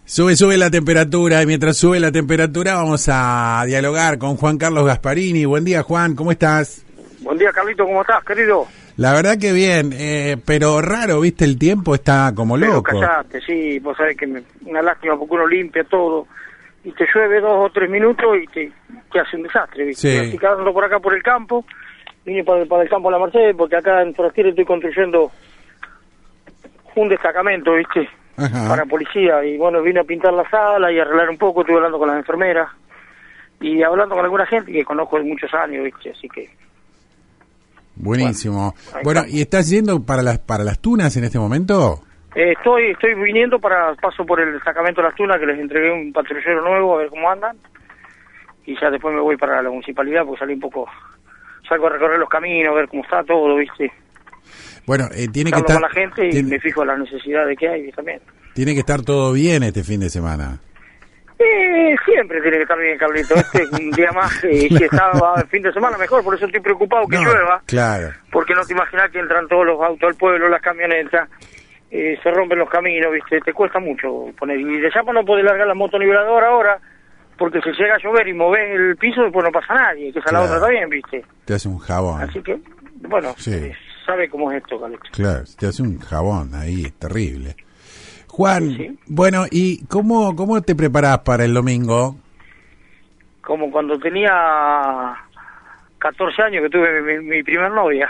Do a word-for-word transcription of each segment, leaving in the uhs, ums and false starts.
Sube, sube la temperatura, y mientras sube la temperatura vamos a dialogar con Juan Carlos Gasparini. Buen día, Juan, ¿cómo estás? Buen día, Carlito, ¿cómo estás, querido? La verdad que bien, eh, pero raro, ¿viste? El tiempo está como loco. Pero callaste, sí, vos sabés que me, una lástima porque uno limpia todo y te llueve dos o tres minutos y te, te hace un desastre, ¿viste? Sí. Estoy quedando por acá por el campo, vine para, para el campo de la Mercedes porque acá en Forastero estoy construyendo un destacamento, ¿viste? Ajá. Para policía, y bueno, vine a pintar la sala y arreglar un poco, estuve hablando con las enfermeras y hablando con alguna gente que conozco de muchos años, ¿viste? Así que... Buenísimo. Bueno, Bueno, ¿y estás yendo para las para las tunas en este momento? Eh, estoy estoy viniendo para, paso por el destacamento de las Tunas, que les entregué un patrullero nuevo, a ver cómo andan, y ya después me voy para la municipalidad, porque salí un poco, salgo a recorrer los caminos, a ver cómo está todo, ¿viste? Bueno, eh, tiene que Hablo estar... con la gente y tiene, me fijo en las necesidades que hay también. Tiene que estar todo bien este fin de semana. Eh, siempre tiene que estar bien, Carlito. Este es un día más, eh, si estaba el fin de semana mejor, por eso estoy preocupado que No, llueva. claro. Porque no te imaginas que entran todos los autos al pueblo, las camionetas, eh, se rompen los caminos, ¿viste? Te cuesta mucho poner. Y de Chapa no podés largar la motonivladora ahora, porque si llega a llover y movés el piso, después no pasa nadie, que esa Claro. la otra está bien, ¿viste? Te hace un jabón. Así que, bueno, Sí. eh, sabe cómo es esto, Carlito. Claro, te hace un jabón ahí, es terrible. Juan, Sí, sí. bueno, ¿y cómo, cómo te preparás para el domingo? Como cuando tenía catorce años que tuve mi, mi primer novia.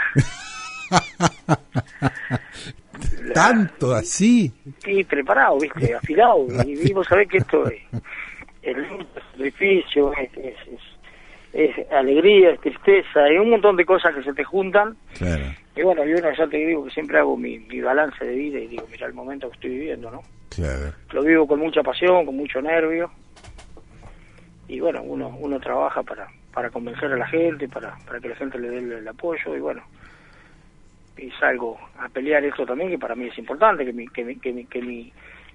¿Tanto así? Sí, preparado, ¿viste? Afilado. Y, y vos sabés que esto es, es luto, es sacrificio, es, es, es, es alegría, es tristeza, hay un montón de cosas que se te juntan. Claro, Y bueno, yo ya te digo que siempre hago mi, mi balance de vida y digo, mira el momento que estoy viviendo, ¿no? claro. Lo vivo con mucha pasión, con mucho nervio. Y bueno, uno uno trabaja para para convencer a la gente, para para que la gente le dé el, el apoyo y bueno. Y salgo a pelear esto también, que para mí es importante, que mi que mi, que mi, que mi,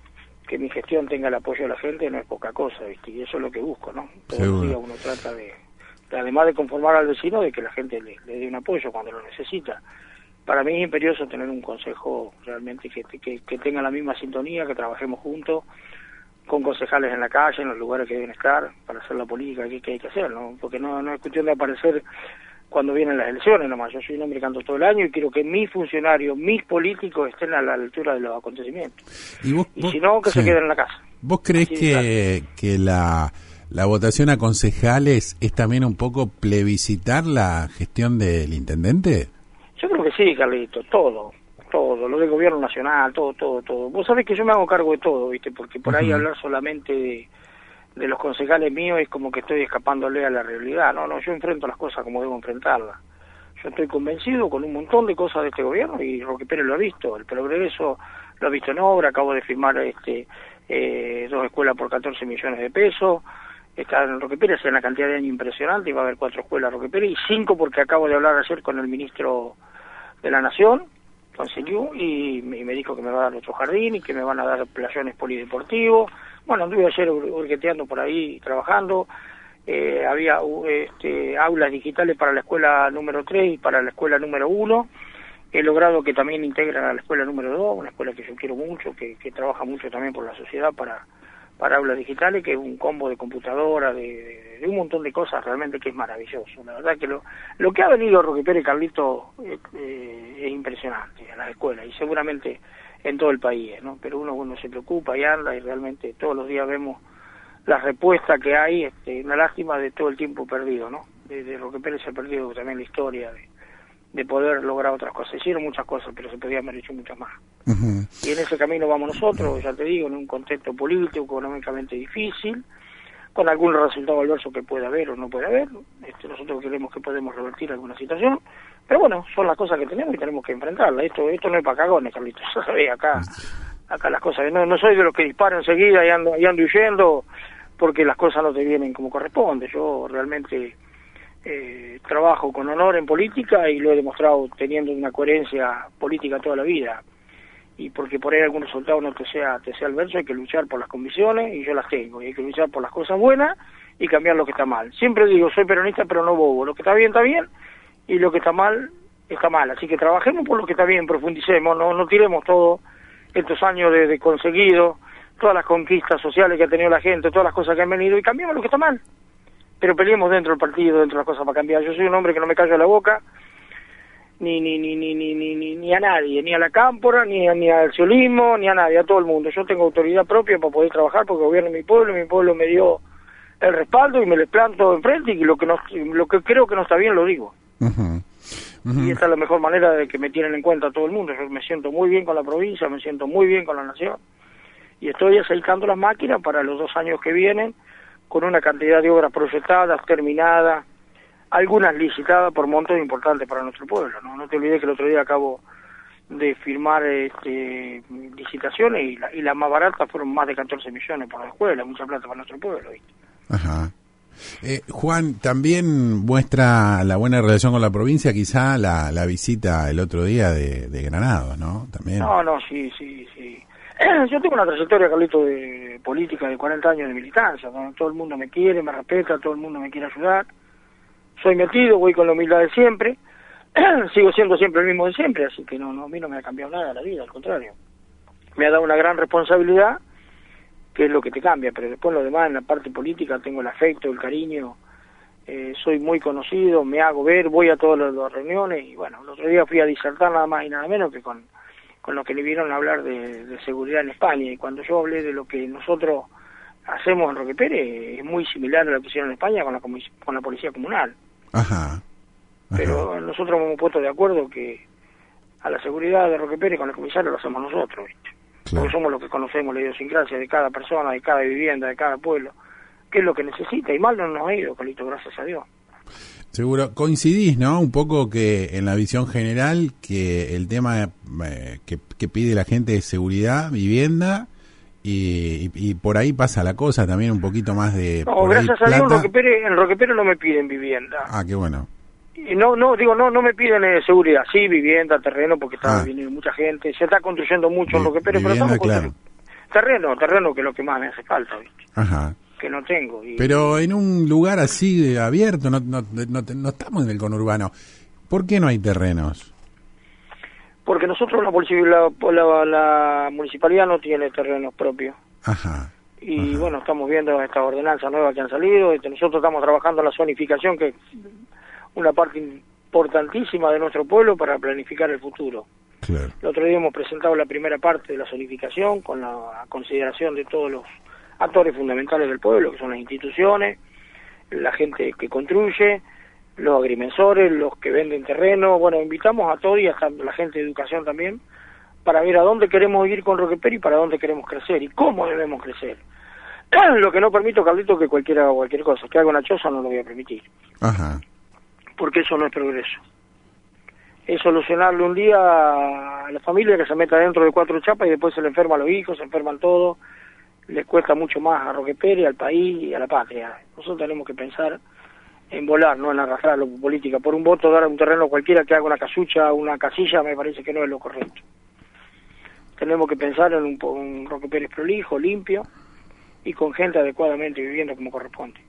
que mi gestión tenga el apoyo de la gente, no es poca cosa, ¿viste? Y eso es lo que busco, ¿no? Todos los días uno trata de, de, además de conformar al vecino, de que la gente le, le dé un apoyo cuando lo necesita. Para mí es imperioso tener un consejo realmente que, que, que tenga la misma sintonía, que trabajemos juntos, con concejales en la calle, en los lugares que deben estar, para hacer la política que, que hay que hacer, ¿no? Porque no, no es cuestión de aparecer cuando vienen las elecciones nomás. Yo soy un hombre que ando todo el año y quiero que mis funcionarios, mis políticos estén a la altura de los acontecimientos. Y, vos, Y vos, si no, que sí. se queden en la casa. ¿Vos crees Así de que, que la, la votación a concejales es también un poco plebiscitar la gestión del intendente? Yo creo que sí, Carlito, todo, todo, lo del gobierno nacional, todo, todo, todo. Vos sabés que yo me hago cargo de todo, ¿viste? Porque por ahí Ujú. hablar solamente de, de los concejales míos es como que estoy escapándole a la realidad. No, no, yo enfrento las cosas como debo enfrentarlas. Yo estoy convencido con un montón de cosas de este gobierno y Roque Pérez lo ha visto, el progreso lo ha visto en obra, acabo de firmar este eh, dos escuelas por catorce millones de pesos. Está en Roque Pérez en una cantidad de años impresionante y va a haber cuatro escuelas Roque Pérez y cinco porque acabo de hablar ayer con el ministro de la Nación, consiguió, y me, y me dijo que me va a dar otro jardín y que me van a dar playones polideportivos. Bueno, anduve ayer hurgueteando por ahí, trabajando. Eh, había uh, este, aulas digitales para la escuela número tres y para la escuela número uno. He logrado que también integren a la escuela número dos, una escuela que yo quiero mucho, que, que trabaja mucho también por la sociedad para para aulas digitales, que es un combo de computadora, de, de, de un montón de cosas realmente que es maravilloso. La verdad que lo lo que ha venido Roque Pérez, Carlito, eh, eh, es impresionante a las escuelas y seguramente en todo el país, ¿no? Pero uno uno se preocupa y anda y realmente todos los días vemos la respuesta que hay, este, una lástima de todo el tiempo perdido, ¿no? De, de Roque Pérez se ha perdido también la historia de, de poder lograr otras cosas. Se hicieron muchas cosas, pero se podían haber hecho muchas más. Uh-huh. Y en ese camino vamos nosotros, ya te digo, en un contexto político, económicamente difícil, con algún resultado adverso que pueda haber o no pueda haber. Este, nosotros creemos que podemos revertir alguna situación, pero bueno, son las cosas que tenemos y tenemos que enfrentarlas. Esto esto no es para cagones, Carlitos, ¿sabes? Acá, acá las cosas, no, no soy de los que disparan enseguida y ando, y ando huyendo porque las cosas no te vienen como corresponde. Yo realmente eh, trabajo con honor en política y lo he demostrado teniendo una coherencia política toda la vida. Y porque por ahí algún resultado no te sea te sea adverso, hay que luchar por las convicciones y yo las tengo. Y hay que luchar por las cosas buenas y cambiar lo que está mal. Siempre digo, soy peronista pero no bobo. Lo que está bien está bien y lo que está mal está mal. Así que trabajemos por lo que está bien, profundicemos, no no tiremos todo estos años de, de conseguido, todas las conquistas sociales que ha tenido la gente, todas las cosas que han venido, y cambiamos lo que está mal. Pero peleemos dentro del partido, dentro de las cosas para cambiar. Yo soy un hombre que no me callo la boca, ni ni ni ni ni ni ni, ni a nadie, ni a la cámpora, ni a, ni al ciolismo, ni a nadie, a todo el mundo. Yo tengo autoridad propia para poder trabajar porque gobierno mi pueblo, mi pueblo me dio el respaldo y me le planto enfrente, y lo que no, lo que creo que no está bien lo digo. Uh-huh. Uh-huh. Y esta es la mejor manera de que me tienen en cuenta todo el mundo. Yo me siento muy bien con la provincia, me siento muy bien con la nación, y estoy aceitando las máquinas para los dos años que vienen, con una cantidad de obras proyectadas, terminadas, algunas licitadas por montos importantes para nuestro pueblo. No, no te olvides que el otro día acabo de firmar este, licitaciones, y, la, y las más baratas fueron más de catorce millones por la escuela, mucha plata para nuestro pueblo, ¿viste? Ajá. Eh, Juan, también muestra la buena relación con la provincia, quizá la, la visita el otro día de, de Granados, ¿no? También. No, no, sí, sí, sí. Yo tengo una trayectoria, Carlito, de política de cuarenta años de militancia, donde todo el mundo me quiere, me respeta, todo el mundo me quiere ayudar. Soy metido, voy con la humildad de siempre, sigo siendo siempre el mismo de siempre, así que no, no, a mí no me ha cambiado nada la vida, al contrario. Me ha dado una gran responsabilidad, que es lo que te cambia, pero después lo demás, en la parte política, tengo el afecto, el cariño, eh, soy muy conocido, me hago ver, voy a todas las, las reuniones, y bueno, el otro día fui a disertar nada más y nada menos que con, con los que le vieron a hablar de, de seguridad en España, y cuando yo hablé de lo que nosotros hacemos en Roque Pérez, es muy similar a lo que hicieron en España con la, con la policía comunal. Ajá. Ajá. Pero nosotros hemos puesto de acuerdo que a la seguridad de Roque Pérez con el comisario lo hacemos nosotros, ¿viste? Claro. Porque somos los que conocemos la idiosincrasia de cada persona, de cada vivienda, de cada pueblo, qué es lo que necesita, y mal no nos ha ido, Carlito, gracias a Dios. Seguro, coincidís, ¿no? Un poco que en la visión general, que el tema eh, que, que pide la gente es seguridad, vivienda, y, y, y por ahí pasa la cosa también, un poquito más de... No, gracias a Dios en Roque Pérez, en Roque Pérez no me piden vivienda. Ah, qué bueno. Y no, no, digo, no no me piden eh, seguridad, sí, vivienda, terreno, porque está ah. viniendo mucha gente, se está construyendo mucho en Roque Pérez, pero estamos claro. terreno, terreno que es lo que más me hace falta, ¿viste? Ajá. Que no tengo. Y, pero en un lugar así de abierto, no, no, no, no estamos en el conurbano, ¿por qué no hay terrenos? Porque nosotros la, la, la, la municipalidad no tiene terrenos propios. Ajá. Y Ajá. bueno, estamos viendo estas ordenanzas nuevas que han salido, este, nosotros estamos trabajando en la zonificación, que una parte importantísima de nuestro pueblo para planificar el futuro. Claro. El otro día hemos presentado la primera parte de la zonificación con la consideración de todos los actores fundamentales del pueblo, que son las instituciones, la gente que construye, los agrimensores, los que venden terreno. Bueno, invitamos a todos y hasta la gente de educación también, para ver a dónde queremos ir con Roque Pérez y para dónde queremos crecer y cómo debemos crecer. Lo que no permito, Carlito, que cualquiera haga cualquier cosa, que haga una choza no lo voy a permitir. Ajá. Porque eso no es progreso. Es solucionarle un día a la familia que se meta dentro de cuatro chapas y después se le enferma a los hijos, se enferman todos, les cuesta mucho más a Roque Pérez, al país y a la patria. Nosotros tenemos que pensar en volar, no en arrastrar la política. Por un voto dar a un terreno cualquiera que haga una casucha, una casilla, me parece que no es lo correcto. Tenemos que pensar en un, un Roque Pérez prolijo, limpio y con gente adecuadamente viviendo como corresponde.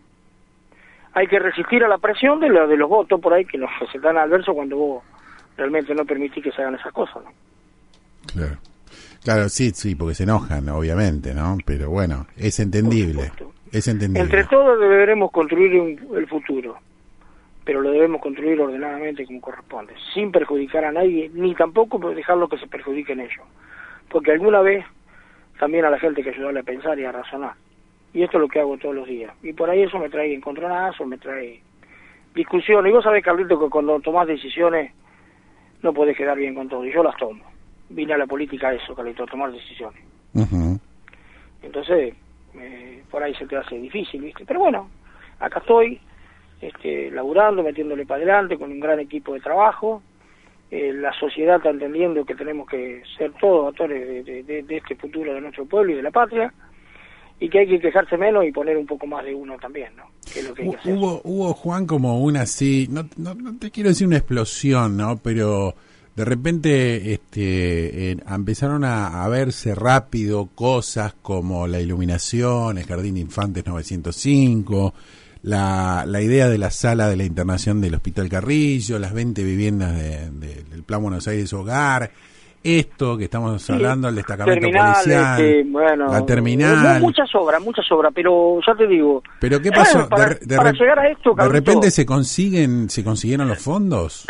Hay que resistir a la presión de, lo, de los votos por ahí que nos se dan adversos cuando vos realmente no permitís que se hagan esas cosas, ¿no? Claro, claro, sí, sí, porque se enojan, obviamente, ¿no? Pero bueno, es entendible, es entendible. Entre todos deberemos construir un, el futuro, pero lo debemos construir ordenadamente como corresponde, sin perjudicar a nadie, ni tampoco dejarlo que se perjudiquen ellos, porque alguna vez también a la gente hay que ayudarle a pensar y a razonar. Y esto es lo que hago todos los días. Y por ahí eso me trae encontronazos, me trae discusiones. Y vos sabés, Carlito, que cuando tomás decisiones no podés quedar bien con todo. Y yo las tomo. Vine a la política a eso, Carlito, a tomar decisiones. Uh-huh. Entonces, eh, por ahí se te hace difícil, ¿viste? Pero bueno, acá estoy, este, laburando, metiéndole para adelante con un gran equipo de trabajo. Eh, la sociedad está entendiendo que tenemos que ser todos actores de, de, de este futuro de nuestro pueblo y de la patria. Y que hay que quejarse menos y poner un poco más de uno también, ¿no? Que es lo que hay que hacer. Hubo, hubo, Juan, como una así, no, no, no te quiero decir una explosión, ¿no? Pero de repente este, eh, empezaron a, a verse rápido cosas como la iluminación, el Jardín de Infantes novecientos cinco, la, la idea de la sala de la internación del Hospital Carrillo, las veinte viviendas de, de, del Plan Buenos Aires Hogar. esto que estamos hablando, sí, el destacamento terminal, policial, este, bueno, la terminal. Muchas obras, muchas obras, pero ya te digo. ¿Pero qué pasó? Eh, para de, de, para re, llegar a esto, ¿de repente se consiguen, se consiguieron los fondos?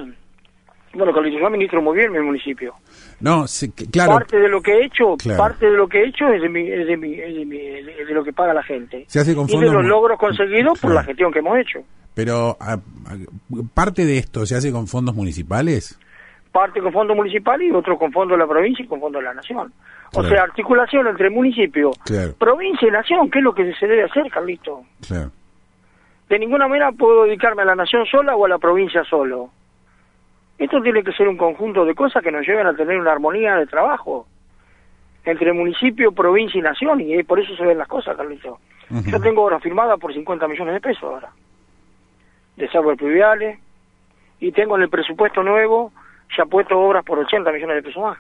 Bueno, Carlito, yo administro muy bien mi municipio. No, sí, claro. Parte de lo que he hecho, claro. parte de lo que he hecho es de, mi, es, de mi, es, de mi, es de lo que paga la gente. Se hace con y fondos de los logros conseguidos, claro, por la gestión que hemos hecho. Pero, a, a, ¿parte de esto se hace con fondos municipales? Parte con fondos municipales y otro con fondos de la provincia y con fondos de la nación. Claro. O sea, articulación entre municipio, claro, provincia y nación, que es lo que se debe hacer, Carlito. Claro. De ninguna manera puedo dedicarme a la nación sola o a la provincia solo. Esto tiene que ser un conjunto de cosas que nos lleven a tener una armonía de trabajo entre municipio, provincia y nación, y por eso se ven las cosas, Carlito. Uh-huh. Yo tengo obras firmadas por cincuenta millones de pesos ahora, de salvos pluviales, y tengo en el presupuesto nuevo ya puesto obras por ochenta millones de pesos más.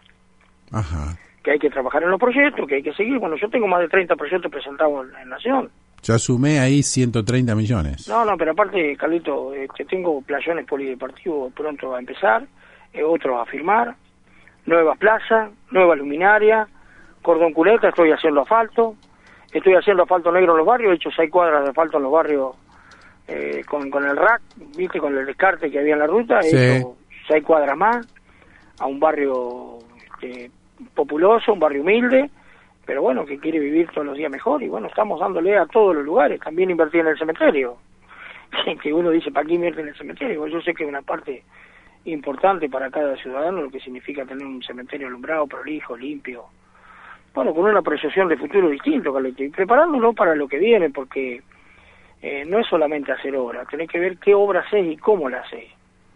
Ajá. Que hay que trabajar en los proyectos, que hay que seguir. Bueno, yo tengo más de treinta proyectos presentados en, en Nación. Ya sumé ahí ciento treinta millones. No, no, pero aparte, Carlito, este, tengo playones polideportivos pronto a empezar, eh, otros a firmar, nuevas plazas, nueva luminaria, cordón cuneta, estoy haciendo asfalto, estoy haciendo asfalto negro en los barrios, he hecho seis cuadras de asfalto en los barrios eh, con, con el R A C, viste, con el descarte que había en la ruta, he sí. hecho seis cuadras más, a un barrio este, populoso, un barrio humilde, pero bueno, que quiere vivir todos los días mejor, y bueno, estamos dándole a todos los lugares, también invertir en el cementerio, que uno dice, ¿para qué invierte en el cementerio? Yo sé que es una parte importante para cada ciudadano, lo que significa tener un cementerio alumbrado, prolijo, limpio, bueno, con una proyección de futuro distinto, Carlito, y preparándolo para lo que viene, porque eh, no es solamente hacer obras, tenés que ver qué obras haces y cómo las haces,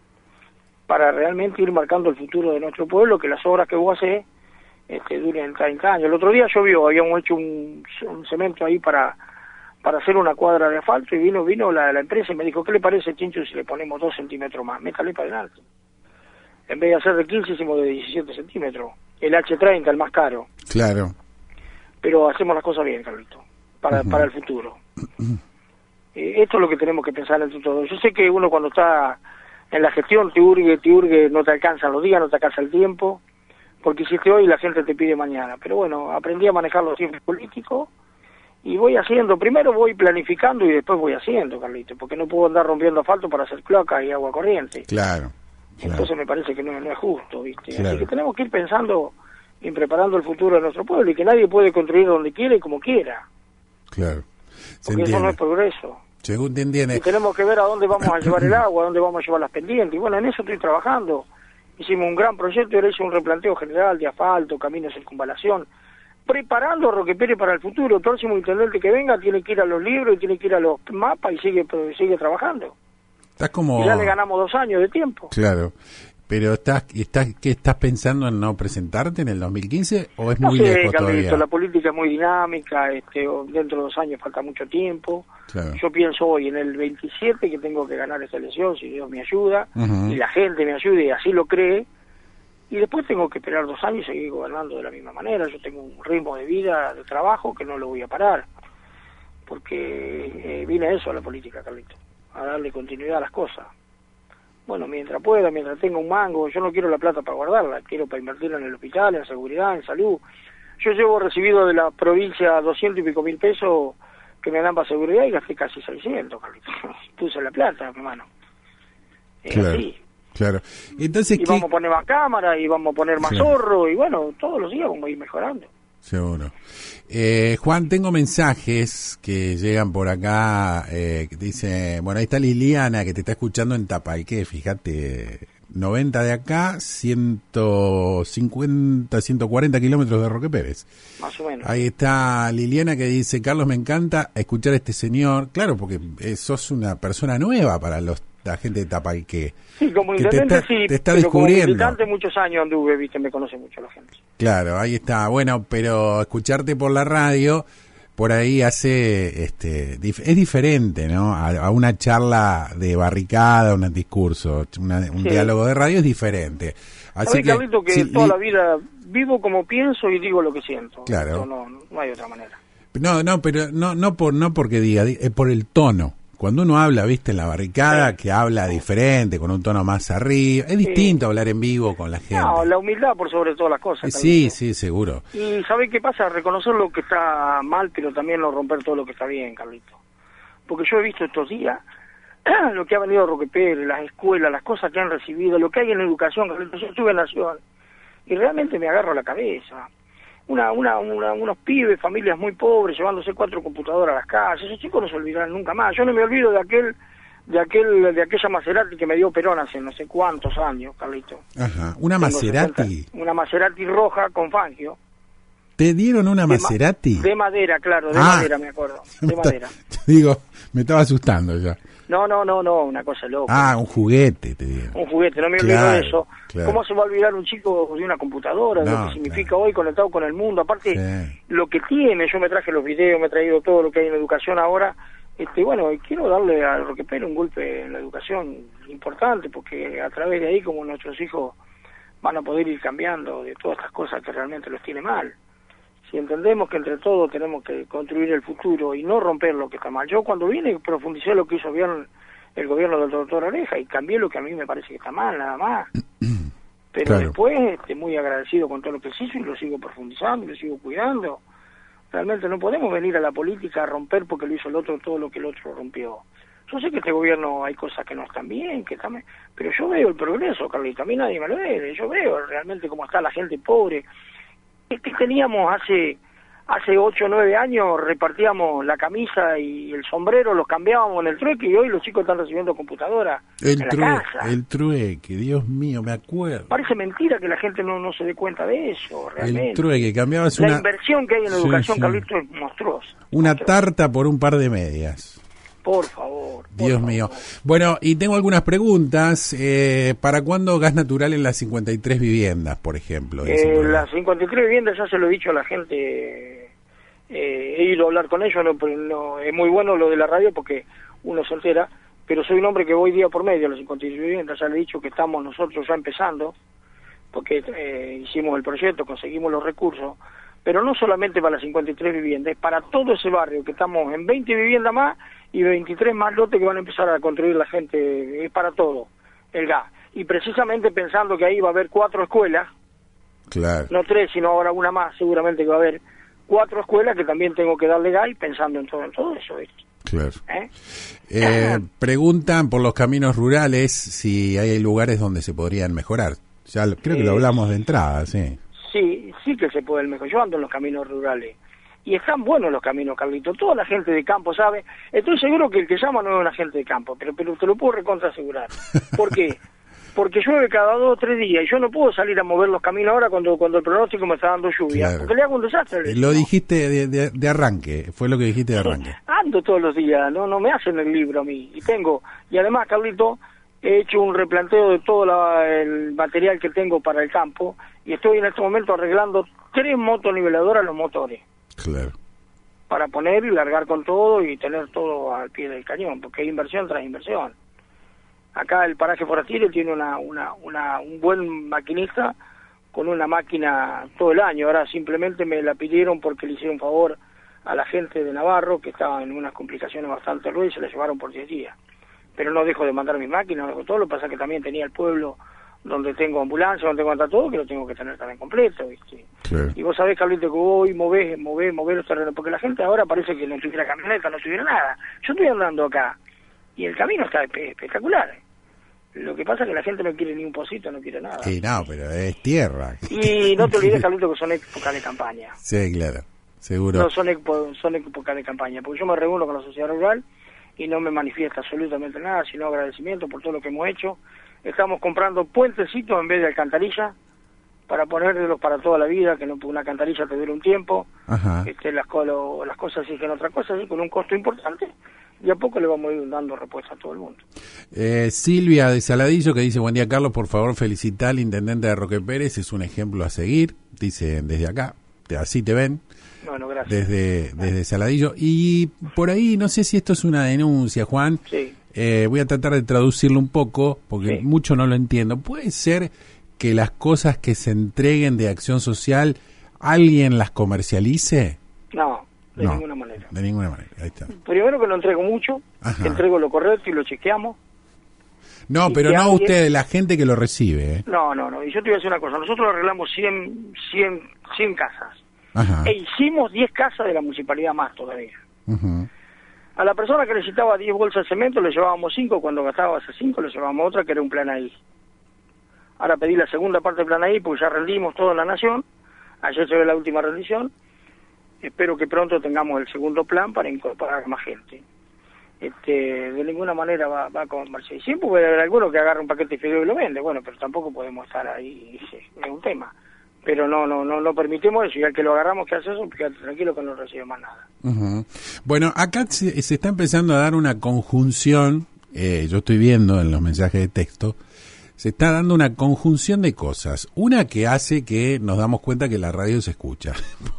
para realmente ir marcando el futuro de nuestro pueblo, que las obras que vos haces este, duren treinta años. El otro día llovió, habíamos hecho un, un cemento ahí para para hacer una cuadra de asfalto y vino vino la, la empresa y me dijo, ¿qué le parece, Chincho, si le ponemos dos centímetros más? Métale para adelante. En vez de hacer de quince, hicimos de diecisiete centímetros. El hache treinta, el más caro. Claro. Pero hacemos las cosas bien, Carlito, para, uh-huh. para el futuro. eh, esto es lo que tenemos que pensar entre todos. Yo sé que uno cuando está en la gestión te urge, te urge, no te alcanzan los días, no te alcanza el tiempo, porque hiciste hoy y la gente te pide mañana. Pero bueno, aprendí a manejar los tiempos políticos y voy haciendo, primero voy planificando y después voy haciendo, Carlito, porque no puedo andar rompiendo asfalto para hacer cloaca y agua corriente. Claro. claro. Entonces me parece que no, no es justo, ¿viste? Claro. Así que tenemos que ir pensando y preparando el futuro de nuestro pueblo y que nadie puede construir donde quiera y como quiera. Claro. Se porque entiende. Eso no es progreso. Según te entiende. Y tenemos que ver a dónde vamos a llevar el agua, a dónde vamos a llevar las pendientes. Y bueno, en eso estoy trabajando. Hicimos un gran proyecto y ahora hice un replanteo general de asfalto, caminos de circunvalación, preparando a Roque Pérez para el futuro. El próximo intendente que venga tiene que ir a los libros y tiene que ir a los mapas y sigue sigue trabajando. Estás como... Y ya le ganamos dos años de tiempo. Claro. Pero estás, estás, ¿qué estás pensando en no presentarte en el dos mil quince o es muy no sé, lejos Carlito, todavía? La política es muy dinámica, este, dentro de dos años falta mucho tiempo. Claro. Yo pienso hoy en el veintisiete que tengo que ganar esta elección, si Dios me ayuda, uh-huh. y la gente me ayude y así lo cree. Y después tengo que esperar dos años y seguir gobernando de la misma manera. Yo tengo un ritmo de vida, de trabajo, que no lo voy a parar. Porque eh, vine a eso, a la política, Carlito, a darle continuidad a las cosas. Bueno, mientras pueda, mientras tenga un mango, yo no quiero la plata para guardarla, quiero para invertirla en el hospital, en seguridad, en salud. Yo llevo recibido de la provincia doscientos y pico mil pesos que me dan para seguridad y gasté casi seiscientos, Carlito. Puse la plata, hermano. Es claro, así. Claro. Entonces, y ¿qué? vamos a poner más cámaras, y vamos a poner más claro. zorro, y bueno, todos los días vamos a ir mejorando. Seguro. Eh, Juan, tengo mensajes que llegan por acá, eh, que dice, bueno, ahí está Liliana, que te está escuchando en Tapalqué, fíjate, noventa de acá, ciento cincuenta, ciento cuarenta kilómetros de Roque Pérez. Más o menos. Ahí está Liliana que dice, Carlos, me encanta escuchar a este señor, claro, porque eh, sos una persona nueva para los la gente de Tapalqué. Sí, como que intendente te está, sí, te está pero como descubriendo. militante muchos años anduve, viste, me conoce mucho la gente. Claro, ahí está. Bueno, pero escucharte por la radio, por ahí hace, este, dif- es diferente, ¿no? A, a una charla de barricada, un discurso, una, un sí. diálogo de radio es diferente. Así que, Carlito, que si, toda li- la vida vivo como pienso y digo lo que siento. Claro. No, no, no hay otra manera. No, no, pero no, no por, no porque diga, es por el tono cuando uno habla, viste, en la barricada, sí. que habla diferente, con un tono más arriba, es distinto sí. hablar en vivo con la gente. No, la humildad por sobre todas las cosas. Sí, también. sí, seguro. Y ¿sabés qué pasa? Reconocer lo que está mal, pero también no romper todo lo que está bien, Carlito. Porque yo he visto estos días lo que ha venido Roque Pérez, las escuelas, las cosas que han recibido, lo que hay en educación, Carlito. Yo estuve en Nación y realmente me agarro la cabeza. Una, una, una, unos pibes, familias muy pobres, llevándose cuatro computadoras a las casas. Esos chicos no se olvidarán nunca más. Yo no me olvido de aquel, de aquel, de aquella Maserati que me dio Perón hace no sé cuántos años, Carlito. Ajá, una Tengo Maserati. sesenta, una Maserati roja con Fangio. ¿Te dieron una de Maserati? Ma, de madera, claro, de ah, madera, me acuerdo. De madera. Digo, me estaba asustando ya. No, no, no, no, una cosa loca. Ah, un juguete, te digo. Un juguete, no me olvido claro, de eso. Claro. ¿Cómo se va a olvidar un chico de una computadora, no, de lo que significa claro. hoy conectado con el mundo? Aparte, sí. lo que tiene, yo me traje los videos, me he traído todo lo que hay en educación ahora. Este, bueno, quiero darle a Roque Pérez un golpe en la educación importante, porque a través de ahí, como nuestros hijos van a poder ir cambiando de todas estas cosas que realmente los tiene mal. Si entendemos que entre todos tenemos que construir el futuro y no romper lo que está mal. Yo cuando vine profundicé lo que hizo bien el gobierno del doctor Oreja y cambié lo que a mí me parece que está mal, nada más. Pero claro. después, este, muy agradecido con todo lo que se hizo y lo sigo profundizando, y lo sigo cuidando. Realmente no podemos venir a la política a romper porque lo hizo el otro todo lo que el otro rompió. Yo sé que este gobierno hay cosas que no están bien, que están, pero yo veo el progreso, Carlito, a mí nadie me lo ve, yo veo realmente cómo está la gente pobre. Es que teníamos hace hace ocho o nueve años, repartíamos la camisa y el sombrero, los cambiábamos en el trueque y hoy los chicos están recibiendo computadoras el en true, la casa. El trueque, Dios mío, me acuerdo. Parece mentira que la gente no, no se dé cuenta de eso, realmente. El trueque, cambiabas la una... La inversión que hay en sí, educación, sí. Carlito, es monstruosa. Una monstruosa. tarta por un par de medias. Por favor. Por Dios favor. mío. Bueno, y tengo algunas preguntas. Eh, ¿Para cuándo gas natural en las cincuenta y tres viviendas, por ejemplo? Eh, las cincuenta y tres viviendas ya se lo he dicho a la gente. Eh, he ido a hablar con ellos. No, no, es muy bueno lo de la radio porque uno se entera. Pero soy un hombre que voy día por medio a las cincuenta y tres viviendas. Ya le he dicho que estamos nosotros ya empezando. Porque eh, hicimos el proyecto, conseguimos los recursos. Pero no solamente para las cincuenta y tres viviendas, es para todo ese barrio, que estamos en veinte viviendas más y veintitrés más lotes que van a empezar a construir la gente, es para todo, el gas. Y precisamente pensando que ahí va a haber cuatro escuelas, claro. no tres, sino ahora una más, seguramente que va a haber cuatro escuelas que también tengo que darle gas, pensando en todo, en todo eso. ¿Viste? Claro. ¿Eh? Eh, preguntan por los caminos rurales si hay lugares donde se podrían mejorar. Ya creo que lo hablamos de entrada, sí. Sí, sí que se puede mejorar. Yo ando en los caminos rurales y están buenos los caminos, Carlito. Toda la gente de campo sabe. Estoy seguro que el que llama no es una gente de campo, pero, pero te lo puedo recontra asegurar. ¿Por qué? Porque llueve cada dos o tres días y yo no puedo salir a mover los caminos ahora cuando cuando el pronóstico me está dando lluvia. Claro. Porque le hago un desastre. Lo dijiste de, de, de arranque, fue lo que dijiste de arranque. Ando todos los días, no no me hacen el libro a mí. Y tengo, y además, Carlito, he hecho un replanteo de todo la, el material que tengo para el campo y estoy en este momento arreglando tres motoniveladoras a los motores. Claro. Para poner y largar con todo y tener todo al pie del cañón, porque hay inversión tras inversión. Acá el paraje forastero tiene una, una, una, un buen maquinista con una máquina todo el año. Ahora simplemente me la pidieron porque le hicieron favor a la gente de Navarro, que estaba en unas complicaciones bastante ruidas y se la llevaron por diez días. Pero no dejo de mandar mi máquina, no dejo todo, lo que pasa es que también tenía el pueblo donde tengo ambulancia, donde tengo hasta todo, que lo tengo que tener también completo, ¿viste? Claro. Y vos sabés, Carlito, que voy, movés, movés, movés los terrenos, porque la gente ahora parece que no tuviera camioneta, no tuviera nada. Yo estoy andando acá, y el camino está espectacular. Lo que pasa es que la gente no quiere ni un pocito, no quiere nada. Sí, no, pero es tierra. Y no te olvides, Carlito, que son épocas de campaña. Sí, claro, seguro. No, son, son épocas de campaña, porque yo me reúno con la sociedad rural y no me manifiesta absolutamente nada, sino agradecimiento por todo lo que hemos hecho. Estamos comprando puentecitos en vez de alcantarilla para ponerlos para toda la vida, que no una alcantarilla te dure un tiempo. Ajá. Este, las, lo, las cosas exigen otra cosa, así con un costo importante, y a poco le vamos a ir dando respuesta a todo el mundo. Eh, Silvia de Saladillo, que dice: buen día, Carlos, por favor felicitar al intendente de Roque Pérez, es un ejemplo a seguir, dice desde acá, así te ven. Bueno, gracias. Desde, desde Saladillo. Y por ahí, no sé si esto es una denuncia, Juan. Sí. Eh, voy a tratar de traducirlo un poco, porque sí. mucho no lo entiendo. ¿Puede ser que las cosas que se entreguen de acción social, alguien las comercialice? No, de no, ninguna manera. De ninguna manera, ahí está. Primero que lo entrego mucho, Ajá. que entrego lo correcto y lo chequeamos. No, y pero no alguien... usted, la gente que lo recibe. ¿eh? No, no, no. Y yo te voy a decir una cosa. Nosotros arreglamos cien, cien, cien casas. Ajá. E hicimos diez casas de la municipalidad más todavía. Uh-huh. A la persona que necesitaba diez bolsas de cemento le llevábamos cinco, cuando gastaba esas cinco le llevábamos otra que era un plan ahí. Ahora pedí la segunda parte del plan ahí porque ya rendimos toda la nación. Ayer se ve la última rendición. Espero que pronto tengamos el segundo plan para incorporar más gente. Este, de ninguna manera va, va a convertirse. Y siempre puede haber alguno que agarre un paquete de fideo y lo vende. Bueno, pero tampoco podemos estar ahí, es un tema. Pero no no no no permitimos eso, y al que lo agarramos que hace eso, quédate tranquilo que no recibe más nada. Uh-huh. Bueno, acá se, se está empezando a dar una conjunción, eh, yo estoy viendo en los mensajes de texto, se está dando una conjunción de cosas. Una que hace que nos damos cuenta que la radio se escucha.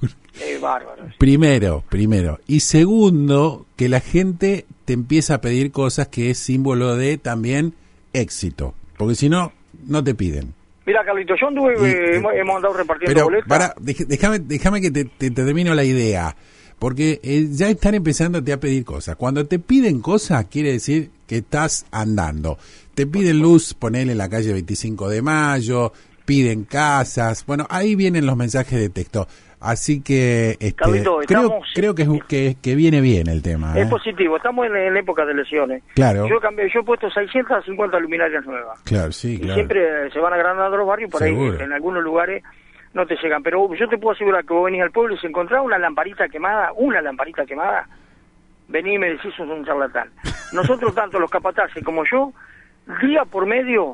Es bárbaro. Sí. Primero, primero. Y segundo, que la gente te empieza a pedir cosas que es símbolo de también éxito. Porque si no, no te piden. Mira, Carlito, yo anduve, Y, eh, eh, hemos andado repartiendo pero, boletas. para, dej- déjame, déjame que te, te, te termino la idea. Porque eh, ya están empezando a pedir cosas. Cuando te piden cosas, quiere decir que estás andando. Te piden luz, ponele en la calle veinticinco de mayo, piden casas. Bueno, ahí vienen los mensajes de texto. Así que este, Carlito, creo, estamos- creo que, es, que, que viene bien el tema. Es ¿eh? positivo, estamos en, en época de elecciones. Claro. Yo cambié, yo he puesto seiscientas cincuenta luminarias nuevas. Claro, sí, Y claro. siempre eh, se van agrandando los barrios, por Seguro. ahí en algunos lugares no te llegan. Pero yo te puedo asegurar que vos venís al pueblo y si encontrás una lamparita quemada, una lamparita quemada, vení y me decís sos un charlatán. Nosotros, tanto los capataces como yo, día por medio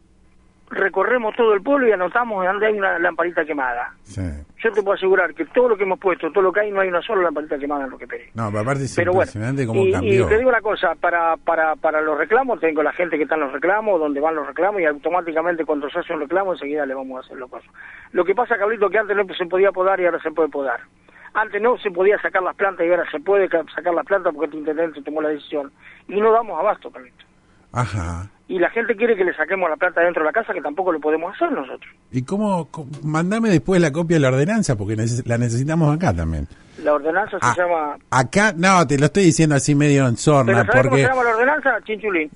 recorremos todo el pueblo y anotamos donde hay una lamparita quemada. Sí. Yo te puedo asegurar que todo lo que hemos puesto, todo lo que hay, no hay una sola lamparita quemada en lo que Pérez. No, pero aparte es Pero bueno, impresionante cómo y, cambió. y te digo una cosa, para, para, para los reclamos, tengo la gente que está en los reclamos, donde van los reclamos, y automáticamente cuando se hace un reclamo, enseguida le vamos a hacer los pasos. Lo que pasa, Carlito, que antes no se podía podar y ahora se puede podar. Antes no se podía sacar las plantas y ahora se puede sacar las plantas porque el intendente tomó la decisión. Y no damos abasto, Carlito. Ajá. Y la gente quiere que le saquemos la planta dentro de la casa, que tampoco lo podemos hacer nosotros. ¿Y cómo, cómo? Mandame después la copia de la ordenanza, porque neces- la necesitamos acá también. La ordenanza Ah, se llama... Acá, no, te lo estoy diciendo así medio en ¿Pero sorna, sabés cómo porque... se llama la ordenanza? Chinchulín.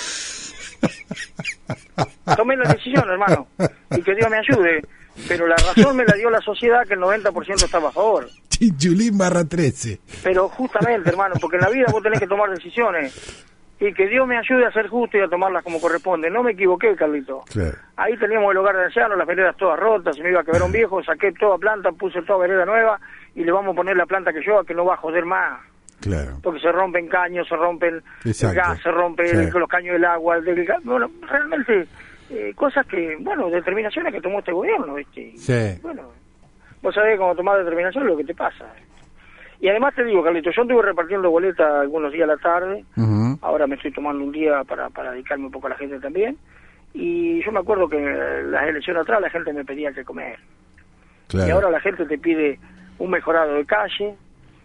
Tomen la decisión, hermano, y que Dios me ayude. Pero la razón me la dio la sociedad, que el noventa por ciento estaba a favor. Chinchulín barra trece. Pero justamente, hermano, porque en la vida vos tenés que tomar decisiones. Y que Dios me ayude a ser justo y a tomarlas como corresponde. No me equivoqué, Carlito. Claro. Ahí teníamos el hogar de ancianos, las veredas todas rotas, se me iba a quebrar un viejo, saqué toda planta, puse toda vereda nueva y le vamos a poner la planta que yo, que no va a joder más. Claro. Porque se rompen caños, se rompen Exacto. el gas, se rompen Sí. el- los caños del agua, el del gas. Bueno, realmente eh, cosas que, bueno, determinaciones que tomó este gobierno, ¿viste? Sí. Bueno, vos sabés cómo tomar determinación lo que te pasa. Y además te digo, Carlito, yo estuve repartiendo boletas algunos días a la tarde, Ujú. ahora me estoy tomando un día para, para dedicarme un poco a la gente también, y yo me acuerdo que las elecciones atrás la gente me pedía que comer, Claro. y ahora la gente te pide un mejorado de calle,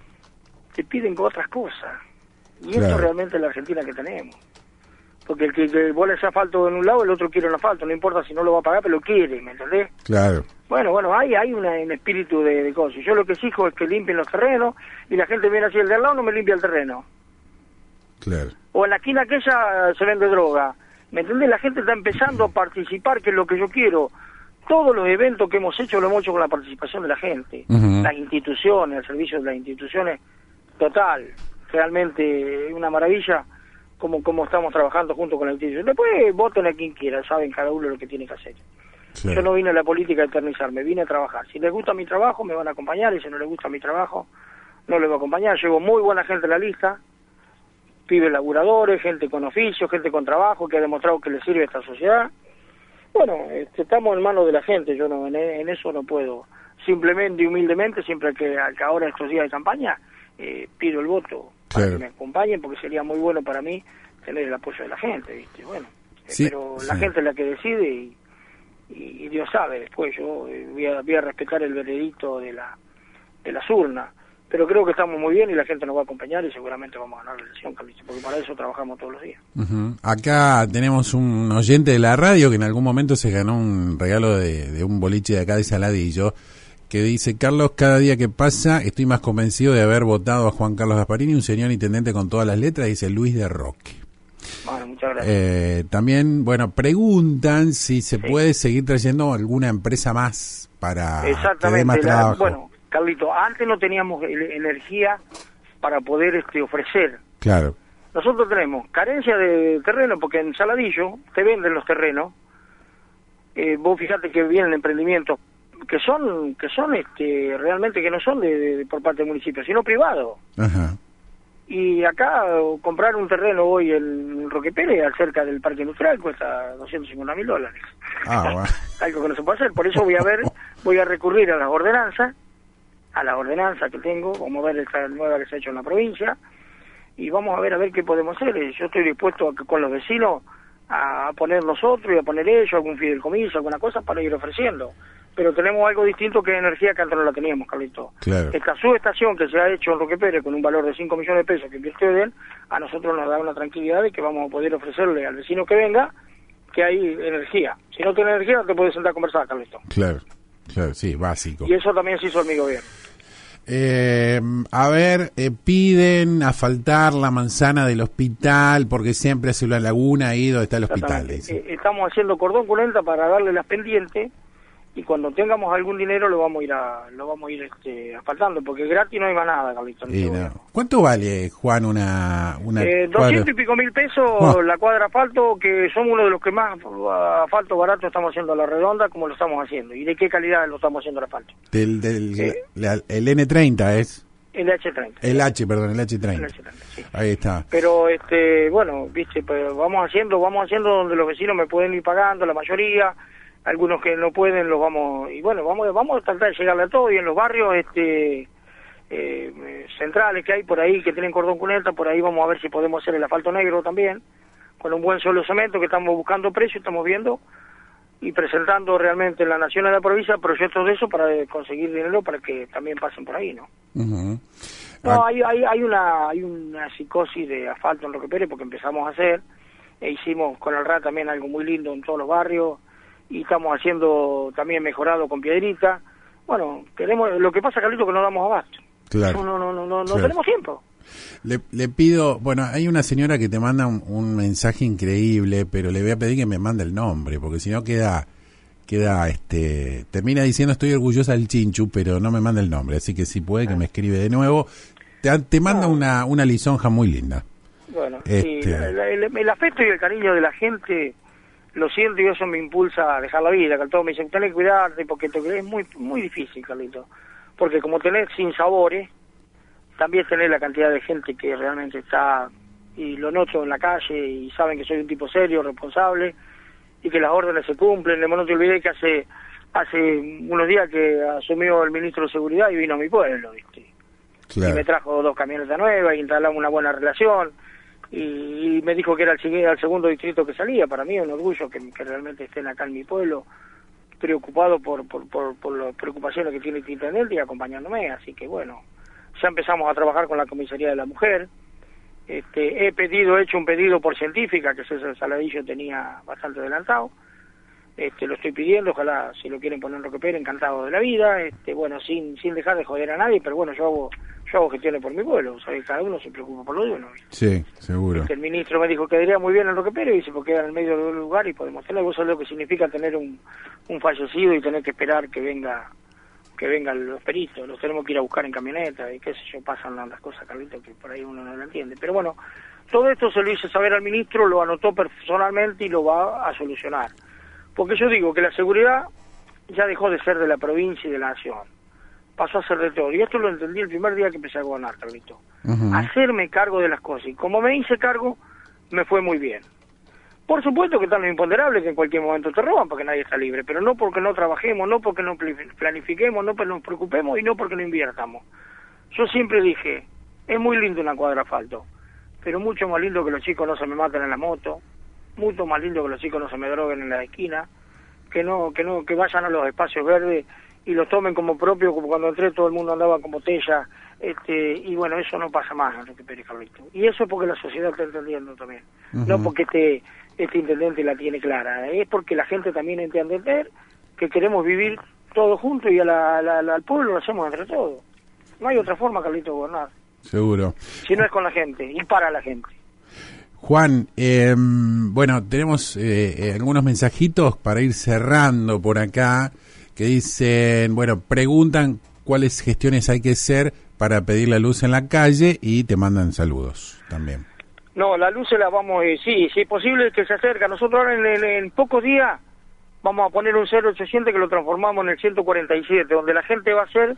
te piden otras cosas, y Claro. esto realmente es la Argentina que tenemos. Porque el que, que vos le haces asfalto en un lado, el otro quiere un asfalto, no importa si no lo va a pagar, pero lo quiere, ¿me entendés? Claro. Bueno, bueno, hay, hay una, un espíritu de, de cosas. Yo lo que exijo es que limpien los terrenos y la gente viene así, el de al lado no me limpia el terreno. Claro. O en la esquina aquella se vende droga. ¿Me entendés? La gente está empezando a participar, que es lo que yo quiero. Todos los eventos que hemos hecho lo hemos hecho con la participación de la gente. Ujú. Las instituciones, el servicio de las instituciones, total. Realmente una maravilla como, como estamos trabajando junto con la institución. Después voten a quien quiera, saben cada uno lo que tiene que hacer. Claro. Yo no vine a la política a eternizarme, vine a trabajar. Si les gusta mi trabajo, me van a acompañar, y si no les gusta mi trabajo, no les voy a acompañar. Llevo muy buena gente en la lista, pibes laburadores, gente con oficio, gente con trabajo, que ha demostrado que le sirve a esta sociedad. Bueno, este, estamos en manos de la gente, yo no en, en eso no puedo. Simplemente y humildemente, siempre que, que ahora estos días de campaña, eh, pido el voto para Claro. que me acompañen, porque sería muy bueno para mí tener el apoyo de la gente, ¿viste? Bueno, eh, Sí, pero la sí. gente es la que decide y, y, y Dios sabe después. Yo eh, voy a, voy a respetar el veredicto de la de las urnas, pero creo que estamos muy bien y la gente nos va a acompañar y seguramente vamos a ganar la elección, Carlitos, porque para eso trabajamos todos los días. Ujú. Acá tenemos un oyente de la radio que en algún momento se ganó un regalo de, de un boliche de acá de Saladillo, que dice: Carlos, cada día que pasa estoy más convencido de haber votado a Juan Carlos Gasparini, un señor intendente con todas las letras, dice Luis de Roque. Bueno, muchas gracias. Eh, también, bueno, preguntan si se Sí. puede seguir trayendo alguna empresa más para que dé Exactamente. más la- trabajo. bueno, Carlito, antes no teníamos el- energía para poder este, ofrecer. Claro. Nosotros tenemos carencia de terreno porque en Saladillo te venden los terrenos. Eh, vos fíjate que vienen emprendimientos que son que son este realmente que no son de, de- por parte del municipio, sino privados. Ajá. Y acá o comprar un terreno hoy en Roque Pérez, cerca del parque industrial, cuesta doscientos cincuenta mil dólares. Ah, bueno. Algo que no se puede hacer. Por eso voy a ver, voy a recurrir a las ordenanzas, a las ordenanzas que tengo, vamos a ver esta nueva que se ha hecho en la provincia, y vamos a ver a ver qué podemos hacer. Yo estoy dispuesto a que con los vecinos a poner nosotros y a poner ellos algún fideicomiso, alguna cosa para ir ofreciendo. Pero tenemos algo distinto que energía que antes no la teníamos, Carlito. Claro. Esta subestación que se ha hecho en Roque Pérez con un valor de cinco millones de pesos que invirtió él, a nosotros nos da una tranquilidad de que vamos a poder ofrecerle al vecino que venga que hay energía. Si no tienes energía no te puedes sentar a conversar, Carlito. Claro, claro, sí, básico. Y eso también se hizo en mi gobierno. Eh, a ver, eh, piden asfaltar la manzana del hospital porque siempre hace una laguna ahí donde está el hospital. Dice. Eh, estamos haciendo cordón cuneta para darle las pendientes y cuando tengamos algún dinero lo vamos a ir a, lo vamos a ir este, asfaltando porque gratis no hay más nada, Carlito. Y no. ¿Cuánto vale, Juan, una, una eh, cuadra? doscientos y pico mil pesos Oh. la cuadra asfalto, que somos uno de los que más asfalto barato estamos haciendo a la redonda como lo estamos haciendo. ¿Y de qué calidad lo estamos haciendo el asfalto? Del, del, Eh. la- el ene treinta es. El H treinta. El H, perdón, el H El treinta. H treinta, sí. Ahí está. Pero, este, bueno, viste, pues vamos haciendo, vamos haciendo donde los vecinos me pueden ir pagando, la mayoría, algunos que no pueden los vamos, y bueno, vamos vamos a tratar de llegarle a todo, y en los barrios, este, eh, centrales que hay por ahí, que tienen cordón cuneta, por ahí vamos a ver si podemos hacer el asfalto negro también, con un buen suelo de cemento, que estamos buscando precios, estamos viendo, y presentando realmente en la nación y en la provincia proyectos de eso para conseguir dinero para que también pasen por ahí, ¿no? Ujú. No, Ah, hay, hay, hay una hay una psicosis de asfalto en Roque Pérez porque empezamos a hacer, e hicimos con el R A también algo muy lindo en todos los barrios, y estamos haciendo también mejorado con piedrita. Bueno, queremos, lo que pasa, Carlito, que no damos abasto. Claro. No, no, no, no, no, no Claro. tenemos tiempo. Le, le pido, bueno, hay una señora que te manda un, un mensaje increíble, pero le voy a pedir que me mande el nombre, porque si no queda, queda, este, termina diciendo estoy orgullosa del Chinchu, pero no me manda el nombre, así que si puede que me escribe de nuevo, te, te manda No. una, una lisonja muy linda. Bueno, Este- sí, la- la- el, el afecto y el cariño de la gente lo siento y eso me impulsa a dejar la vida. Que todos me dicen, tenés que cuidarte porque te- es muy muy difícil, Carlito. Porque como tenés sin sabores, también tenés la cantidad de gente que realmente está, y lo noto en la calle, y saben que soy un tipo serio, responsable, y que las órdenes se cumplen. No te olvidé que hace hace unos días que asumió el ministro de Seguridad y vino a mi pueblo, ¿viste? Y me Claro. trajo dos camionetas nuevas y instalamos una buena relación, y, y me dijo que era el, sigui- el segundo distrito que salía. Para mí es un orgullo que, que realmente estén acá en mi pueblo, preocupado por, por, por, por las preocupaciones que tiene el intendente y acompañándome. Así que bueno, ya empezamos a trabajar con la Comisaría de la Mujer. Este, he pedido, he hecho un pedido por científica, que César Saladillo tenía bastante adelantado. Este, lo estoy pidiendo, ojalá si lo quieren poner en Roque Pérez, encantado de la vida, este, bueno, sin sin dejar de joder a nadie, pero bueno, yo hago yo hago gestiones por mi pueblo, ¿sabes? Cada uno se preocupa por lo de uno. Sí, seguro. Este, el ministro me dijo que iría muy bien en Roque Pérez, y dice, porque queda en el medio de un lugar y podemos tener. Vos sabés lo que significa tener un, un fallecido y tener que esperar que venga que vengan los peritos, los tenemos que ir a buscar en camioneta, y qué sé yo, pasan las cosas, Carlito, que por ahí uno no lo entiende. Pero bueno, todo esto se lo hice saber al ministro, lo anotó personalmente y lo va a solucionar. Porque yo digo que la seguridad ya dejó de ser de la provincia y de la nación, pasó a ser de todo. Y esto lo entendí el primer día que empecé a gobernar, Carlito. Ujú. Hacerme cargo de las cosas. Y como me hice cargo, me fue muy bien. Por supuesto que están los imponderables, que en cualquier momento te roban, porque nadie está libre. Pero no porque no trabajemos, no porque no pl- planifiquemos, no porque nos preocupemos y no porque no inviertamos. Yo siempre dije, es muy lindo una cuadra de asfalto, pero mucho más lindo que los chicos no se me maten en la moto, mucho más lindo que los chicos no se me droguen en la esquina, que no, que no, que vayan a los espacios verdes y los tomen como propio, como cuando entré todo el mundo andaba con botella, este, y bueno, eso no pasa más, Enrique Pérez, Carlito. Y eso es porque la sociedad está entendiendo también, Ujú. no porque este, este intendente la tiene clara, es porque la gente también entiende entender que queremos vivir todos juntos, y a la, la, la, al pueblo lo hacemos entre todos. No hay otra forma, Carlito, de gobernar. Seguro. Si no es con la gente, y para la gente. Juan, eh, bueno, tenemos eh, algunos mensajitos para ir cerrando por acá, que dicen, bueno, preguntan cuáles gestiones hay que hacer para pedir la luz en la calle, y te mandan saludos también. No, la luz se la vamos, eh, sí, si es posible que se acerque. Nosotros ahora en, en, en pocos días vamos a poner un cero ochocientos que lo transformamos en el ciento cuarenta y siete, donde la gente va a hacer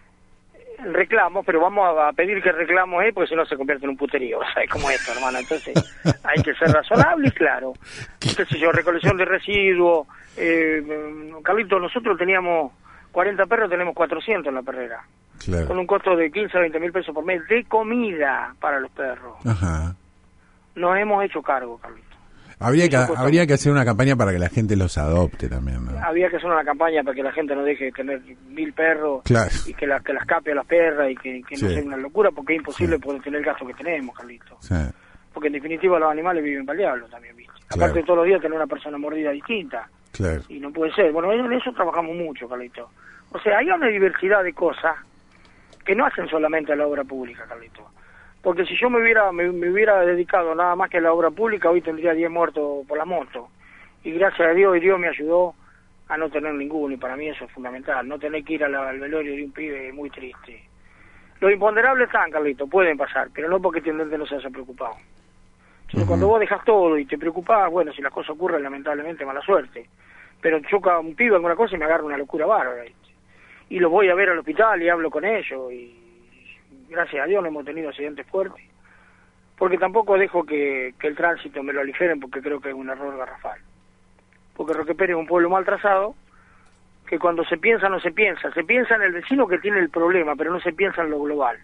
el reclamo, pero vamos a pedir que el reclamo es, porque si no se convierte en un puterío, ¿sabes cómo es esto, hermano? Entonces hay que ser razonable y claro. Qué sé yo, recolección de residuos. Eh, Carlito, nosotros teníamos cuarenta perros, tenemos cuatrocientos en la perrera. Claro. Con un costo de quince a veinte mil pesos por mes de comida para los perros. Ajá. Nos hemos hecho cargo, Carlito. Habría que, habría que hacer una campaña para que la gente los adopte también, ¿no? Había que hacer una campaña para que la gente no deje de tener mil perros, claro, y que, la, que las cape a las perras, y que, que no sí. sea una locura, porque es imposible sí. poder tener el gasto que tenemos, Carlito. Sí. Porque en definitiva los animales viven para el diablo también, ¿viste? Claro. Aparte de todos los días tener una persona mordida distinta. Claro. Y no puede ser. Bueno, en eso trabajamos mucho, Carlito. O sea, hay una diversidad de cosas que no hacen solamente a la obra pública, Carlito. Porque si yo me hubiera me, me hubiera dedicado nada más que a la obra pública, hoy tendría diez muertos por la moto. Y gracias a Dios, y Dios me ayudó a no tener ninguno, y para mí eso es fundamental, no tener que ir a la, al velorio de un pibe muy triste. Los imponderables están, Carlito, pueden pasar, pero no porque el intendente no se haya preocupado. Sino uh-huh. cuando vos dejas todo y te preocupás, bueno, si las cosas ocurren, lamentablemente, mala suerte. Pero choca un pibe alguna cosa y me agarra una locura bárbara. ¿Viste? Y los voy a ver al hospital y hablo con ellos, y gracias a Dios no hemos tenido accidentes fuertes, porque tampoco dejo que, que el tránsito me lo aligeren, porque creo que es un error garrafal. Porque Roque Pérez es un pueblo mal trazado, que cuando se piensa no se piensa, se piensa en el vecino que tiene el problema, pero no se piensa en lo global.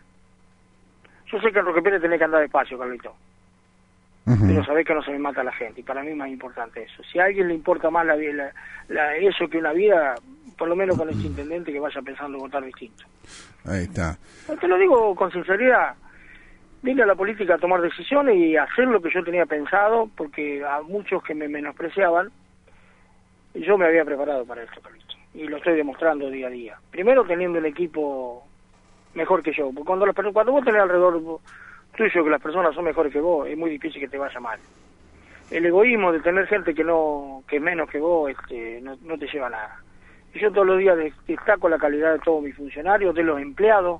Yo sé que en Roque Pérez tenés que andar despacio, Carlito, uh-huh. pero sabés que no se me mata la gente, y para mí es más importante eso. Si a alguien le importa más la, la, la, eso que una vida, por lo menos con este intendente que vaya pensando votar distinto. Ahí está. Te lo digo con sinceridad, vine a la política a tomar decisiones y a hacer lo que yo tenía pensado, porque a muchos que me menospreciaban, yo me había preparado para esto, Carlito, y lo estoy demostrando día a día. Primero teniendo un equipo mejor que yo, porque cuando, las, cuando vos tenés alrededor tuyo que las personas son mejores que vos, es muy difícil que te vaya mal. El egoísmo de tener gente que no que es menos que vos este, no, no te lleva a nada. Y yo todos los días destaco la calidad de todos mis funcionarios, de los empleados,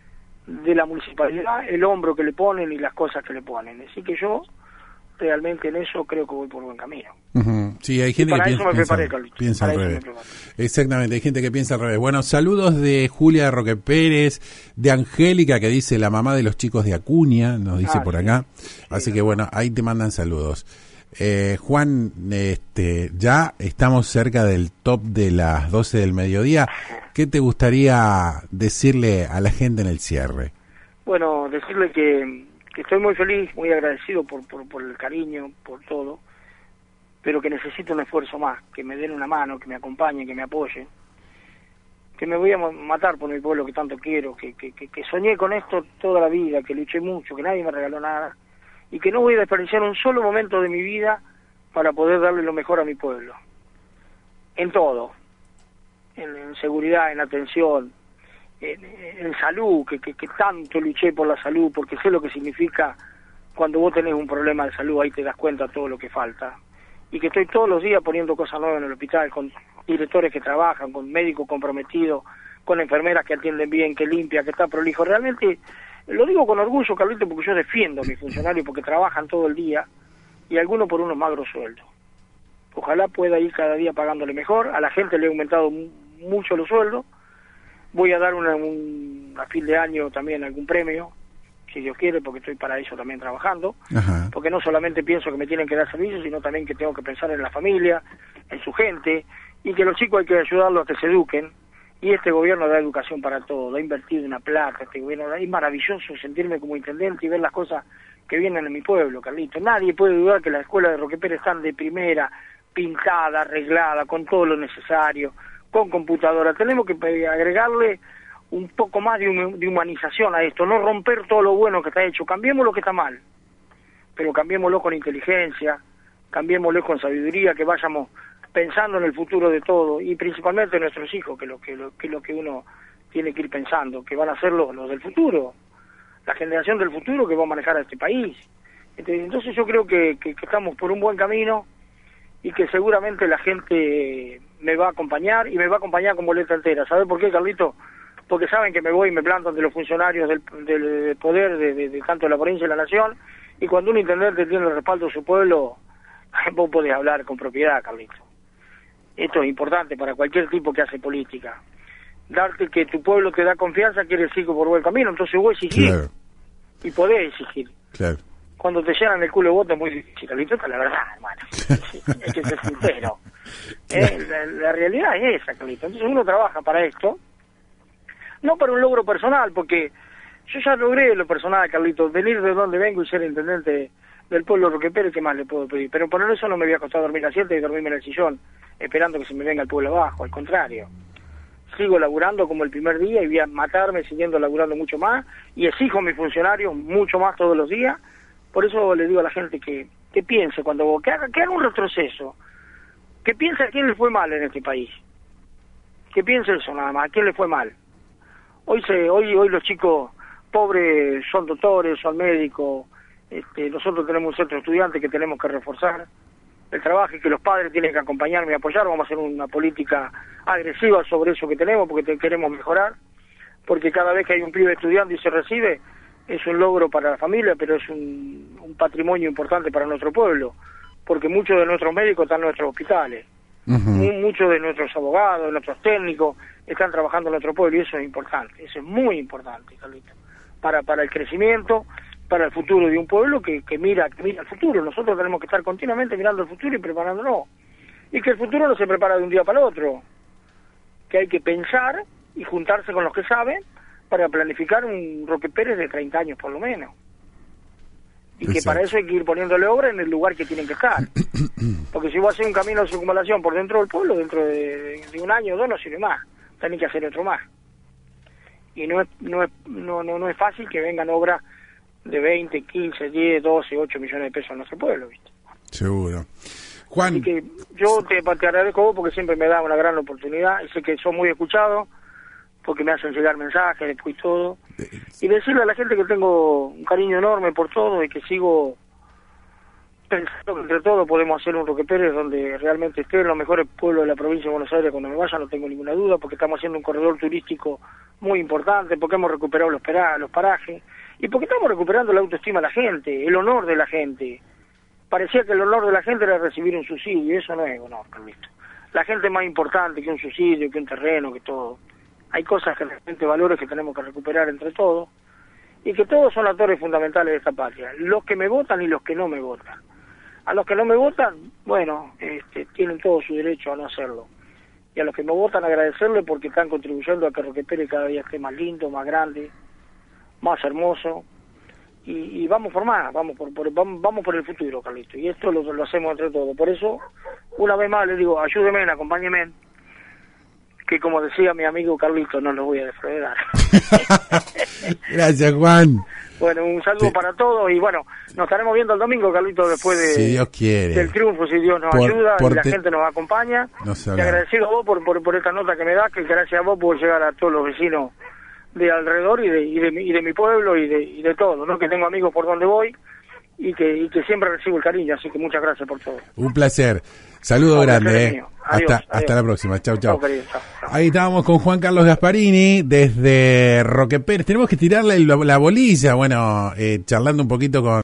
de la municipalidad, el hombro que le ponen y las cosas que le ponen. Así que yo realmente en eso creo que voy por buen camino. Uh-huh. Sí, hay gente y para que eso piensa, me preparé, Carlito. Piensa al revés. Exactamente, hay gente que piensa al revés. Bueno, saludos de Julia de Roque Pérez, de Angélica, que dice la mamá de los chicos de Acuña, nos dice ah, por sí. acá. Sí, Así sí, que bueno, ahí te mandan saludos. Eh, Juan, este, ya estamos cerca del top de las doce del mediodía. ¿Qué te gustaría decirle a la gente en el cierre? Bueno, decirle que, que estoy muy feliz, muy agradecido por, por, por el cariño, por todo, pero que necesito un esfuerzo más, que me den una mano, que me acompañen, que me apoyen, que me voy a matar por mi pueblo que tanto quiero, que, que, que, que soñé con esto toda la vida, que luché mucho, que nadie me regaló nada, y que no voy a desperdiciar un solo momento de mi vida para poder darle lo mejor a mi pueblo. En todo. En, en seguridad, en atención, en, en salud, que, que, que tanto luché por la salud, porque sé lo que significa cuando vos tenés un problema de salud, ahí te das cuenta de todo lo que falta. Y que estoy todos los días poniendo cosas nuevas en el hospital, con directores que trabajan, con médicos comprometidos, con enfermeras que atienden bien, que limpian, que está prolijo. Realmente lo digo con orgullo, Carlito, porque yo defiendo a mis funcionarios, porque trabajan todo el día, y algunos por unos magros sueldos. Ojalá pueda ir cada día pagándole mejor. A la gente le he aumentado mucho los sueldos. Voy a dar una, un, a fin de año también algún premio, si Dios quiere, porque estoy para eso también trabajando. Ajá. Porque no solamente pienso que me tienen que dar servicios, sino también que tengo que pensar en la familia, en su gente, y que los chicos hay que ayudarlos a que se eduquen. Y este gobierno da educación para todo, ha invertido una plata, este gobierno, es maravilloso sentirme como intendente y ver las cosas que vienen en mi pueblo, Carlito. Nadie puede dudar que las escuelas de Roque Pérez están de primera, pintada, arreglada, con todo lo necesario, con computadora. Tenemos que agregarle un poco más de, hum de humanización a esto, no romper todo lo bueno que está hecho. Cambiemos lo que está mal, pero cambiémoslo con inteligencia, cambiémoslo con sabiduría, que vayamos pensando en el futuro de todo, y principalmente en nuestros hijos, que es lo que, lo, que, lo que uno tiene que ir pensando, que van a ser los, los del futuro, la generación del futuro que va a manejar a este país. Entonces yo creo que, que, que estamos por un buen camino y que seguramente la gente me va a acompañar y me va a acompañar con boleta entera. ¿Sabes por qué, Carlito? Porque saben que me voy y me planto ante los funcionarios del, del poder de, de, de tanto de la provincia y la nación, y cuando un intendente tiene el respaldo de su pueblo, vos podés hablar con propiedad, Carlito. Esto es importante para cualquier tipo que hace política. Darte que tu pueblo te da confianza quiere decir que por buen camino, entonces vos exigís, claro, y podés exigir. Claro. Cuando te llenan el culo de votos es muy difícil, Carlito, la verdad, hermano. Es que ser sincero. ¿Eh? La, la realidad es esa, Carlito. Entonces uno trabaja para esto, no para un logro personal, porque yo ya logré lo personal, Carlito, venir de donde vengo y ser intendente del pueblo Roque Pérez, ¿qué más le puedo pedir? Pero por eso no me voy a costar dormir a siete y dormirme en el sillón, esperando que se me venga el pueblo abajo, al contrario. Sigo laburando como el primer día y voy a matarme siguiendo laburando mucho más, y exijo a mis funcionarios mucho más todos los días. Por eso le digo a la gente que, que piense, cuando que haga, que haga un retroceso, que piense a quién le fue mal en este país, que piense eso nada más, a quién le fue mal. Hoy se, hoy, hoy los chicos pobres son doctores, son médicos, este, nosotros tenemos un centro de estudiantes que tenemos que reforzar el trabajo y que los padres tienen que acompañarme y apoyar. Vamos a hacer una política agresiva sobre eso que tenemos porque te, queremos mejorar, porque cada vez que hay un pibe estudiando y se recibe es un logro para la familia, pero es un, un patrimonio importante para nuestro pueblo, porque muchos de nuestros médicos están en nuestros hospitales, uh-huh. muchos de nuestros abogados, de nuestros técnicos están trabajando en nuestro pueblo, y eso es importante, eso es muy importante, Carlito, para, para el crecimiento, para el futuro de un pueblo que, que mira que mira el futuro. Nosotros tenemos que estar continuamente mirando el futuro y preparándonos, y que el futuro no se prepara de un día para el otro, que hay que pensar y juntarse con los que saben para planificar un Roque Pérez de treinta años por lo menos, y Exacto. que para eso hay que ir poniéndole obra en el lugar que tienen que estar, porque si vos haces un camino de circunvalación por dentro del pueblo, dentro de, de un año o dos no sirve más, tenés que hacer otro más, y no es, no es, no, no, no es fácil que vengan obras de veinte, quince, diez, doce, ocho millones de pesos en nuestro pueblo, ¿viste? Seguro. Juan. Así que yo te, te agradezco a vos porque siempre me da una gran oportunidad, y sé que sos muy escuchado, porque me hacen llegar mensajes después y todo, y decirle a la gente que tengo un cariño enorme por todo y que sigo pensando que entre todos podemos hacer un Roque Pérez donde realmente esté en los mejores pueblos de la provincia de Buenos Aires cuando me vaya, no tengo ninguna duda, porque estamos haciendo un corredor turístico muy importante, porque hemos recuperado los, pera, los parajes, y porque estamos recuperando la autoestima de la gente, el honor de la gente. Parecía que el honor de la gente era recibir un subsidio, y eso no es honor, Carlito. La gente es más importante que un subsidio, que un terreno, que todo. Hay cosas que realmente, valores que tenemos que recuperar entre todos, y que todos son actores fundamentales de esta patria, los que me votan y los que no me votan. A los que no me votan, bueno, este, tienen todo su derecho a no hacerlo, y a los que me votan agradecerle porque están contribuyendo a que Roque Pérez cada día esté más lindo, más grande, más hermoso, y, y vamos por más, vamos por, por vamos, vamos por el futuro, Carlito, y esto lo, lo hacemos entre todos. Por eso, una vez más les digo, ayúdenme, acompáñenme, que como decía mi amigo Carlito, no los voy a defraudar. Gracias, Juan. Bueno, un saludo sí. para todos, y bueno, nos estaremos viendo el domingo, Carlito, después de, si Dios quiere. del triunfo, si Dios nos por, ayuda por y la te... gente nos acompaña. No y agradecido a vos por, por, por esta nota que me das, que gracias a vos puedo llegar a todos los vecinos de alrededor y de, y de, y de mi pueblo y de, y de todo, ¿no? Que tengo amigos por donde voy y que, y que siempre recibo el cariño, así que muchas gracias por todo. Un placer. Saludo grande. Eh. Adiós, hasta, adiós. Hasta la próxima. Chau, chau. Chau, chau, chau. Ahí estábamos con Juan Carlos Gasparini desde Roque Pérez. Tenemos que tirarle la, la bolilla, bueno, eh, charlando un poquito con